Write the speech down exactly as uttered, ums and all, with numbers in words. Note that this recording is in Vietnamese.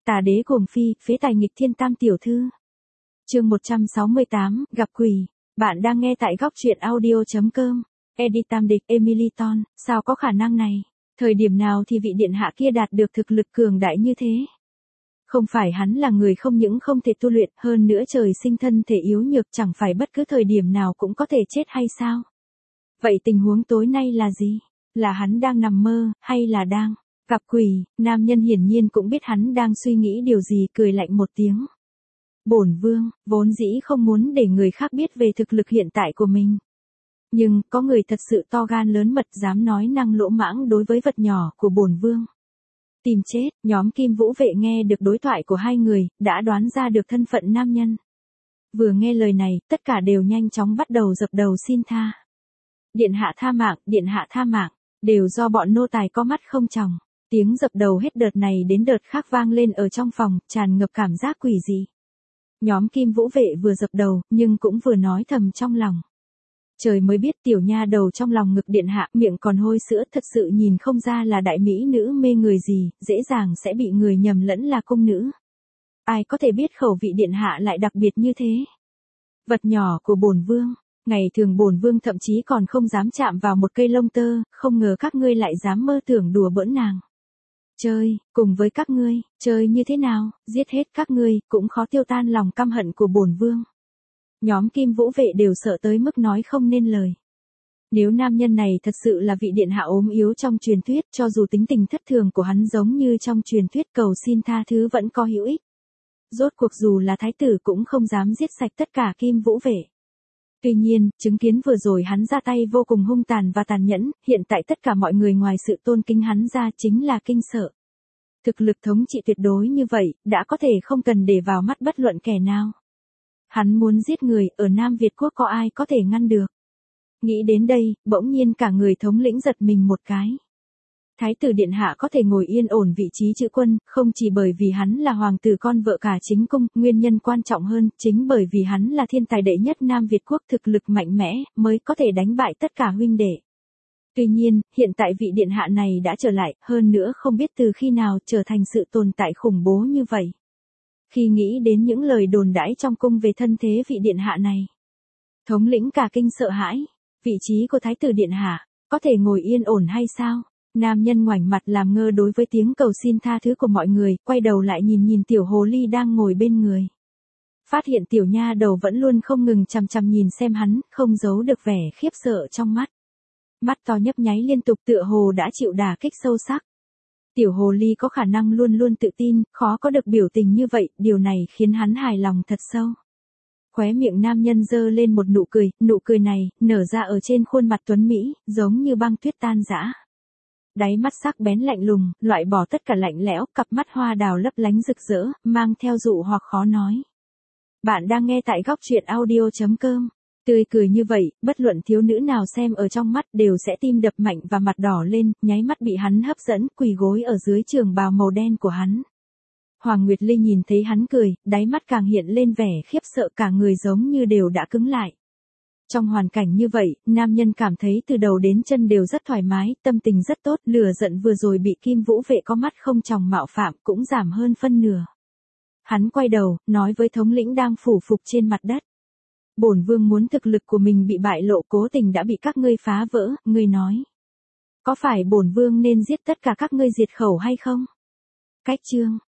Tà đế cuồng phi, phế tài nghịch thiên tam tiểu thư. Chương một trăm sáu mươi tám, gặp quỷ. Bạn đang nghe tại góc truyện audio chấm com. Edit tam địch Emily Ton, sao có khả năng này? Thời điểm nào thì vị điện hạ kia đạt được thực lực cường đại như thế? Không phải hắn là người không những không thể tu luyện, hơn nữa trời sinh thân thể yếu nhược, chẳng phải bất cứ thời điểm nào cũng có thể chết hay sao? Vậy tình huống tối nay là gì? Là hắn đang nằm mơ, hay là đang gặp quỷ? Nam nhân hiển nhiên cũng biết hắn đang suy nghĩ điều gì, cười lạnh một tiếng. Bổn vương, vốn dĩ không muốn để người khác biết về thực lực hiện tại của mình. Nhưng, có người thật sự to gan lớn mật dám nói năng lỗ mãng đối với vật nhỏ của bổn vương. Tìm chết, nhóm Kim Vũ Vệ nghe được đối thoại của hai người, đã đoán ra được thân phận nam nhân. Vừa nghe lời này, tất cả đều nhanh chóng bắt đầu dập đầu xin tha. Điện hạ tha mạng, điện hạ tha mạng, đều do bọn nô tài có mắt không tròng. Tiếng dập đầu hết đợt này đến đợt khác vang lên ở trong phòng, tràn ngập cảm giác quỷ dị. Nhóm Kim Vũ Vệ vừa dập đầu, nhưng cũng vừa nói thầm trong lòng. Trời mới biết tiểu nha đầu trong lòng ngực điện hạ, miệng còn hôi sữa, thật sự nhìn không ra là đại mỹ nữ mê người gì, dễ dàng sẽ bị người nhầm lẫn là cung nữ. Ai có thể biết khẩu vị điện hạ lại đặc biệt như thế? Vật nhỏ của bổn vương, ngày thường bổn vương thậm chí còn không dám chạm vào một cây lông tơ, không ngờ các ngươi lại dám mơ tưởng đùa bỡn nàng. Chơi, cùng với các ngươi, chơi như thế nào, giết hết các ngươi, cũng khó tiêu tan lòng căm hận của bổn vương. Nhóm Kim Vũ Vệ đều sợ tới mức nói không nên lời. Nếu nam nhân này thật sự là vị điện hạ ốm yếu trong truyền thuyết, cho dù tính tình thất thường của hắn giống như trong truyền thuyết, cầu xin tha thứ vẫn có hữu ích. Rốt cuộc dù là thái tử cũng không dám giết sạch tất cả Kim Vũ Vệ. Tuy nhiên, chứng kiến vừa rồi hắn ra tay vô cùng hung tàn và tàn nhẫn, hiện tại tất cả mọi người ngoài sự tôn kính hắn ra chính là kinh sợ. Thực lực thống trị tuyệt đối như vậy, đã có thể không cần để vào mắt bất luận kẻ nào. Hắn muốn giết người, ở Nam Việt Quốc có ai có thể ngăn được. Nghĩ đến đây, bỗng nhiên cả người thống lĩnh giật mình một cái. Thái tử điện hạ có thể ngồi yên ổn vị trí chữ quân, không chỉ bởi vì hắn là hoàng tử con vợ cả chính cung, nguyên nhân quan trọng hơn, chính bởi vì hắn là thiên tài đệ nhất Nam Việt Quốc, thực lực mạnh mẽ, mới có thể đánh bại tất cả huynh đệ. Tuy nhiên, hiện tại vị điện hạ này đã trở lại, hơn nữa không biết từ khi nào trở thành sự tồn tại khủng bố như vậy. Khi nghĩ đến những lời đồn đãi trong cung về thân thế vị điện hạ này, thống lĩnh cả kinh sợ hãi. Vị trí của thái tử điện hạ, có thể ngồi yên ổn hay sao? Nam nhân ngoảnh mặt làm ngơ đối với tiếng cầu xin tha thứ của mọi người, quay đầu lại nhìn nhìn tiểu hồ ly đang ngồi bên người. Phát hiện tiểu nha đầu vẫn luôn không ngừng chằm chằm nhìn xem hắn, không giấu được vẻ khiếp sợ trong mắt. Mắt to nhấp nháy liên tục, tựa hồ đã chịu đả kích sâu sắc. Tiểu hồ ly có khả năng luôn luôn tự tin, khó có được biểu tình như vậy, điều này khiến hắn hài lòng thật sâu. Khóe miệng nam nhân giơ lên một nụ cười, nụ cười này, nở ra ở trên khuôn mặt tuấn Mỹ, giống như băng tuyết tan rã. Đáy mắt sắc bén lạnh lùng, loại bỏ tất cả lạnh lẽo, cặp mắt hoa đào lấp lánh rực rỡ, mang theo dụ hoặc khó nói. Bạn đang nghe tại góc truyện audio chấm com. Tươi cười như vậy, bất luận thiếu nữ nào xem ở trong mắt đều sẽ tim đập mạnh và mặt đỏ lên, nháy mắt bị hắn hấp dẫn, quỳ gối ở dưới trường bào màu đen của hắn. Hoàng Nguyệt Ly nhìn thấy hắn cười, đáy mắt càng hiện lên vẻ khiếp sợ, cả người giống như đều đã cứng lại. Trong hoàn cảnh như vậy, nam nhân cảm thấy từ đầu đến chân đều rất thoải mái, tâm tình rất tốt, lửa giận vừa rồi bị Kim Vũ Vệ có mắt không tròng mạo phạm cũng giảm hơn phân nửa. Hắn quay đầu, nói với thống lĩnh đang phủ phục trên mặt đất. Bổn vương muốn thực lực của mình bị bại lộ, cố tình đã bị các ngươi phá vỡ, ngươi nói. Có phải bổn vương nên giết tất cả các ngươi diệt khẩu hay không? Cách chương,